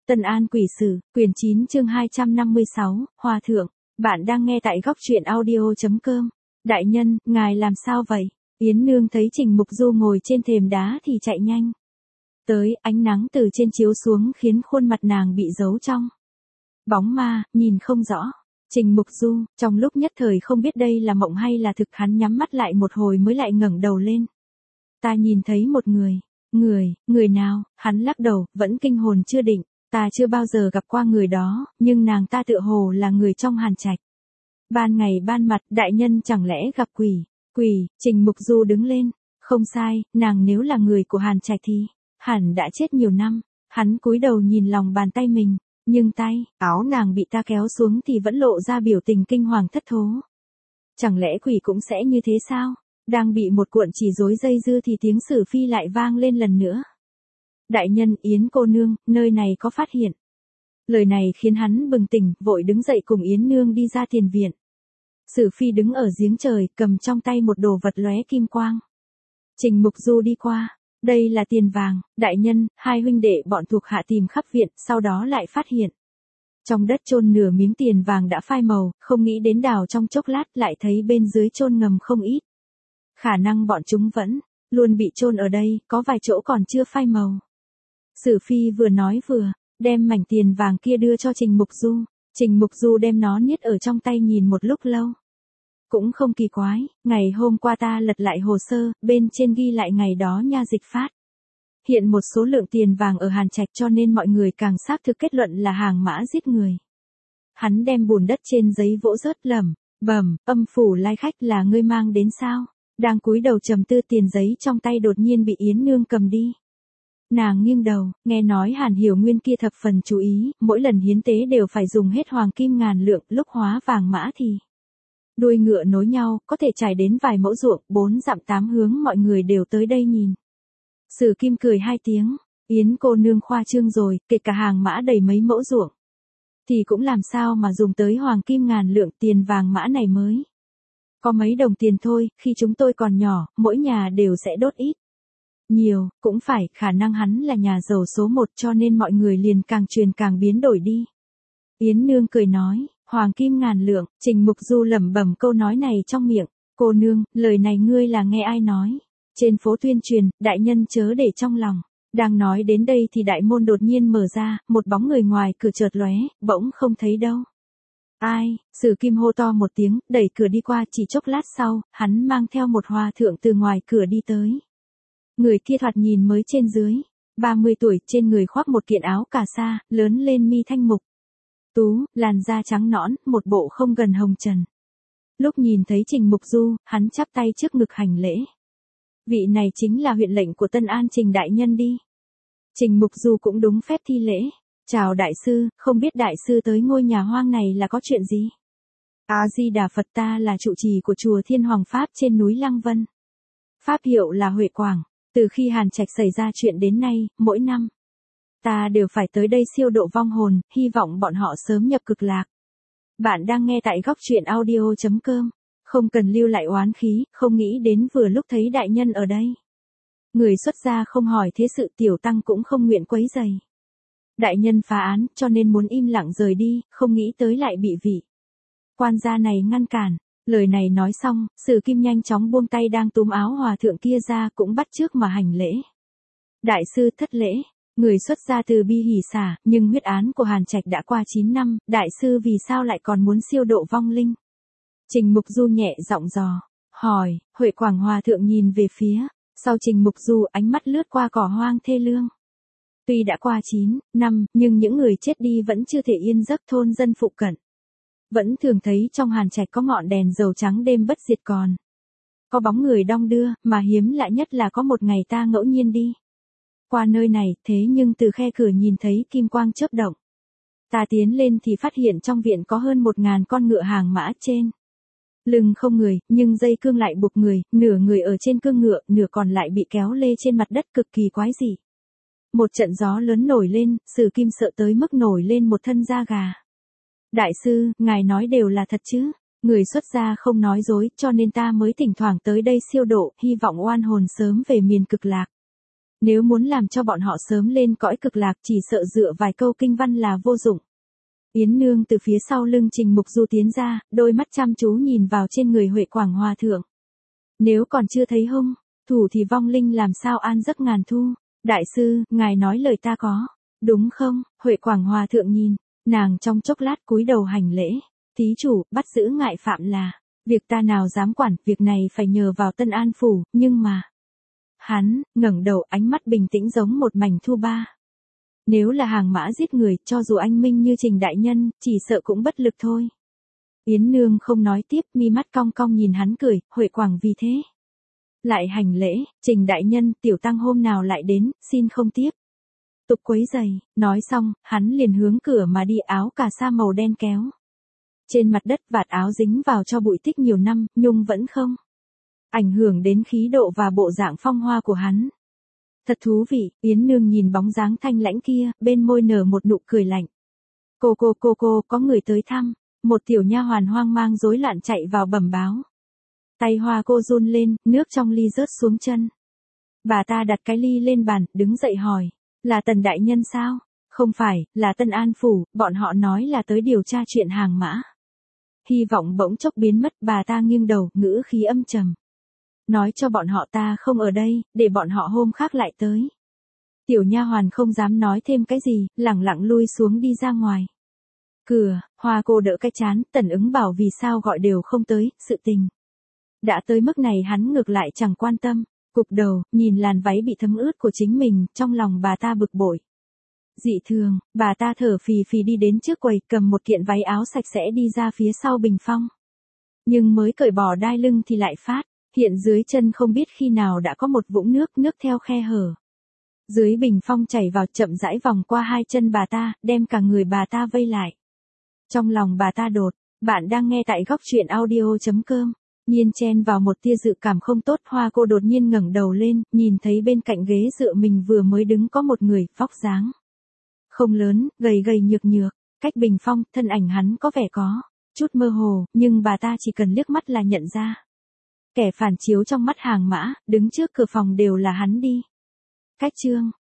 Tân An Quỷ Sử, quyển 9 chương 256, Hòa Thượng. Bạn đang nghe tại góc truyện audio.com. Đại nhân, ngài làm sao vậy? Yến Nương thấy Trình Mục Du ngồi trên thềm đá thì chạy nhanh tới, ánh nắng từ trên chiếu xuống khiến khuôn mặt nàng bị giấu trong bóng ma, nhìn không rõ. Trình Mục Du, trong lúc nhất thời không biết đây là mộng hay là thực, hắn nhắm mắt lại một hồi mới lại ngẩng đầu lên. Ta nhìn thấy một người. Người nào? Hắn lắc đầu, vẫn kinh hồn chưa định. Ta chưa bao giờ gặp qua người đó, nhưng nàng ta tựa hồ là người trong Hàn Trạch. Ban ngày ban mặt, đại nhân chẳng lẽ gặp quỷ? Trình Mục Du đứng lên. Không sai, nàng nếu là người của Hàn Trạch thì hẳn đã chết nhiều năm. Hắn cúi đầu nhìn lòng bàn tay mình, nhưng tay, áo nàng bị ta kéo xuống thì vẫn lộ ra biểu tình kinh hoàng thất thố. Chẳng lẽ quỷ cũng sẽ như thế sao? Đang bị một cuộn chỉ rối dây dưa thì tiếng Sử Phi lại vang lên lần nữa. Đại nhân, Yến cô nương, nơi này có phát hiện. Lời này khiến hắn bừng tỉnh, vội đứng dậy cùng Yến Nương đi ra tiền viện. Sử Phi đứng ở giếng trời, cầm trong tay một đồ vật lóe kim quang. Trình Mục Du đi qua. Đây là tiền vàng, đại nhân, hai huynh đệ bọn thuộc hạ tìm khắp viện, sau đó lại phát hiện. Trong đất chôn nửa miếng tiền vàng đã phai màu, không nghĩ đến đào trong chốc lát lại thấy bên dưới chôn ngầm không ít. Khả năng bọn chúng vẫn luôn bị chôn ở đây, có vài chỗ còn chưa phai màu. Sử Phi vừa nói vừa đem mảnh tiền vàng kia đưa cho Trình Mục Du. Trình Mục Du đem nó niết ở trong tay nhìn một lúc lâu. Cũng không kỳ quái, ngày hôm qua ta lật lại hồ sơ, bên trên ghi lại ngày đó nha dịch phát hiện một số lượng tiền vàng ở Hàn Trạch, cho nên mọi người càng xác thực kết luận là hàng mã giết người. Hắn đem bùn đất trên giấy vỗ rớt, lẩm bẩm, Âm phủ lai khách là ngươi mang đến sao? Đang cúi đầu trầm tư, tiền giấy trong tay đột nhiên bị Yến Nương cầm đi. Nàng nghiêng đầu, nghe nói Hàn Hiểu Nguyên kia thập phần chú ý, mỗi lần hiến tế đều phải dùng hết hoàng kim ngàn lượng, lúc hóa vàng mã thì đuôi ngựa nối nhau, có thể trải đến vài mẫu ruộng, 4 dặm 8 hướng mọi người đều tới đây nhìn. Sử Kim cười 2 tiếng, Yến cô nương khoa trương rồi, kể cả hàng mã đầy mấy mẫu ruộng thì cũng làm sao mà dùng tới hoàng kim ngàn lượng, tiền vàng mã này mới có mấy đồng tiền thôi, khi chúng tôi còn nhỏ, mỗi nhà đều sẽ đốt ít. Nhiều, cũng phải, khả năng hắn là nhà giàu số 1 cho nên mọi người liền càng truyền càng biến đổi đi. Yến Nương cười nói, hoàng kim ngàn lượng, Trình Mục Du lẩm bẩm câu nói này trong miệng. Cô nương, lời này ngươi là nghe ai nói? Trên phố tuyên truyền, đại nhân chớ để trong lòng. Đang nói đến đây thì đại môn đột nhiên mở ra, một bóng người ngoài cửa chợt lóe, bỗng không thấy đâu. Ai? Sử Kim hô to một tiếng, đẩy cửa đi qua, chỉ chốc lát sau, hắn mang theo một hòa thượng từ ngoài cửa đi tới. Người kia thoạt nhìn mới trên dưới 30 tuổi, trên người khoác một kiện áo cà sa, lớn lên mi thanh mục tú, làn da trắng nõn, một bộ không gần hồng trần. Lúc nhìn thấy Trình Mục Du, hắn chắp tay trước ngực hành lễ. Vị này chính là huyện lệnh của Tân An Trình đại nhân đi. Trình Mục Du cũng đúng phép thi lễ. Chào đại sư, không biết đại sư tới ngôi nhà hoang này là có chuyện gì? A Di Đà Phật, ta là trụ trì của chùa Thiên Hoàng Pháp trên núi Lăng Vân. Pháp hiệu là Huệ Quảng. Từ khi Hàn Trạch xảy ra chuyện đến nay, mỗi năm ta đều phải tới đây siêu độ vong hồn, hy vọng bọn họ sớm nhập cực lạc. Bạn đang nghe tại góc truyện audio.com. Không cần lưu lại oán khí, không nghĩ đến vừa lúc thấy đại nhân ở đây. Người xuất gia không hỏi thế sự, tiểu tăng cũng không nguyện quấy rầy. Đại nhân phá án, cho nên muốn im lặng rời đi, không nghĩ tới lại bị vị quan gia này ngăn cản. Lời này nói xong, Sử Kim nhanh chóng buông tay đang túm áo hòa thượng kia ra, cũng bắt chước mà hành lễ. Đại sư thất lễ. Người xuất gia từ bi hỉ xả, nhưng huyết án của Hàn Trạch đã qua 9 năm, đại sư vì sao lại còn muốn siêu độ vong linh? Trình Mục Du nhẹ giọng dò hỏi. Huệ Quảng hòa thượng nhìn về phía sau Trình Mục Du, ánh mắt lướt qua cỏ hoang thê lương. Tuy đã qua 9 năm, nhưng những người chết đi vẫn chưa thể yên giấc, thôn dân phụ cận vẫn thường thấy trong Hàn Trạch có ngọn đèn dầu trắng đêm bất diệt, còn có bóng người đong đưa, mà hiếm lạ nhất là có một ngày ta ngẫu nhiên đi qua nơi này, thế nhưng từ khe cửa nhìn thấy kim quang chớp động. Ta tiến lên thì phát hiện trong viện có hơn 1000 con ngựa hàng mã, trên lưng không người, nhưng dây cương lại buộc người, nửa người ở trên cương ngựa, nửa còn lại bị kéo lê trên mặt đất, cực kỳ quái dị. Một trận gió lớn nổi lên, Sử Kim sợ tới mức nổi lên một thân da gà. Đại sư, ngài nói đều là thật chứ? Người xuất gia không nói dối, cho nên ta mới thỉnh thoảng tới đây siêu độ, hy vọng oan hồn sớm về miền cực lạc. Nếu muốn làm cho bọn họ sớm lên cõi cực lạc chỉ sợ dựa vài câu kinh văn là vô dụng. Yến Nương từ phía sau lưng Trình Mục Du tiến ra, đôi mắt chăm chú nhìn vào trên người Huệ Quảng Hòa Thượng. Nếu còn chưa thấy hung thủ thì vong linh làm sao an giấc ngàn thu. Đại sư, ngài nói lời ta có đúng không? Huệ Quảng Hòa Thượng nhìn nàng trong chốc lát cúi đầu hành lễ. Thí chủ, bắt giữ ngại phạm là việc ta nào dám quản, việc này phải nhờ vào Tân An phủ, nhưng mà hắn ngẩng đầu, ánh mắt bình tĩnh giống một mảnh thu ba. Nếu là hàng mã giết người, cho dù anh minh như Trình đại nhân, chỉ sợ cũng bất lực thôi. Yến Nương không nói tiếp, mi mắt cong cong nhìn hắn cười. Huệ Quảng vì thế lại hành lễ. Trình đại nhân, tiểu tăng hôm nào lại đến, xin không tiếp tục quấy giày. Nói xong, hắn liền hướng cửa mà đi, áo cà sa màu đen kéo trên mặt đất, vạt áo dính vào cho bụi tích nhiều năm, nhung vẫn không ảnh hưởng đến khí độ và bộ dạng phong hoa của hắn. Thật thú vị. Yến Nương nhìn bóng dáng thanh lãnh kia, bên môi nở một nụ cười lạnh. Cô, có người tới thăm. Một tiểu nha hoàn hoang mang rối loạn chạy vào bẩm báo. Tay Hoa cô run lên, nước trong ly rớt xuống chân. Bà ta đặt cái ly lên bàn, đứng dậy hỏi. Là Tần đại nhân sao? Không phải, là Tân An phủ, bọn họ nói là tới điều tra chuyện hàng mã. Hy vọng bỗng chốc biến mất, bà ta nghiêng đầu, ngữ khí âm trầm. Nói cho bọn họ ta không ở đây, để bọn họ hôm khác lại tới. Tiểu nha hoàn không dám nói thêm cái gì, lẳng lặng lui xuống đi ra ngoài. Cửa, Hoa cô đỡ cái chán, Tần Ứng bảo vì sao gọi đều không tới, sự tình đã tới mức này hắn ngược lại chẳng quan tâm. Cụp đầu, nhìn làn váy bị thấm ướt của chính mình, trong lòng bà ta bực bội. Dị thường, bà ta thở phì phì đi đến trước quầy, cầm một kiện váy áo sạch sẽ đi ra phía sau bình phong. Nhưng mới cởi bỏ đai lưng thì lại phát hiện dưới chân không biết khi nào đã có một vũng nước, nước theo khe hở dưới bình phong chảy vào, chậm rãi vòng qua hai chân bà ta, đem cả người bà ta vây lại. Trong lòng bà ta đột, bạn đang nghe tại góc truyện audio.com. Nhiên chen vào một tia dự cảm không tốt. Hoa cô đột nhiên ngẩng đầu lên, nhìn thấy bên cạnh ghế dựa mình vừa mới đứng có một người, vóc dáng không lớn, gầy gầy nhược nhược, cách bình phong, thân ảnh hắn có vẻ có chút mơ hồ, nhưng bà ta chỉ cần liếc mắt là nhận ra. Kẻ phản chiếu trong mắt hàng mã, đứng trước cửa phòng đều là hắn đi. Cách chương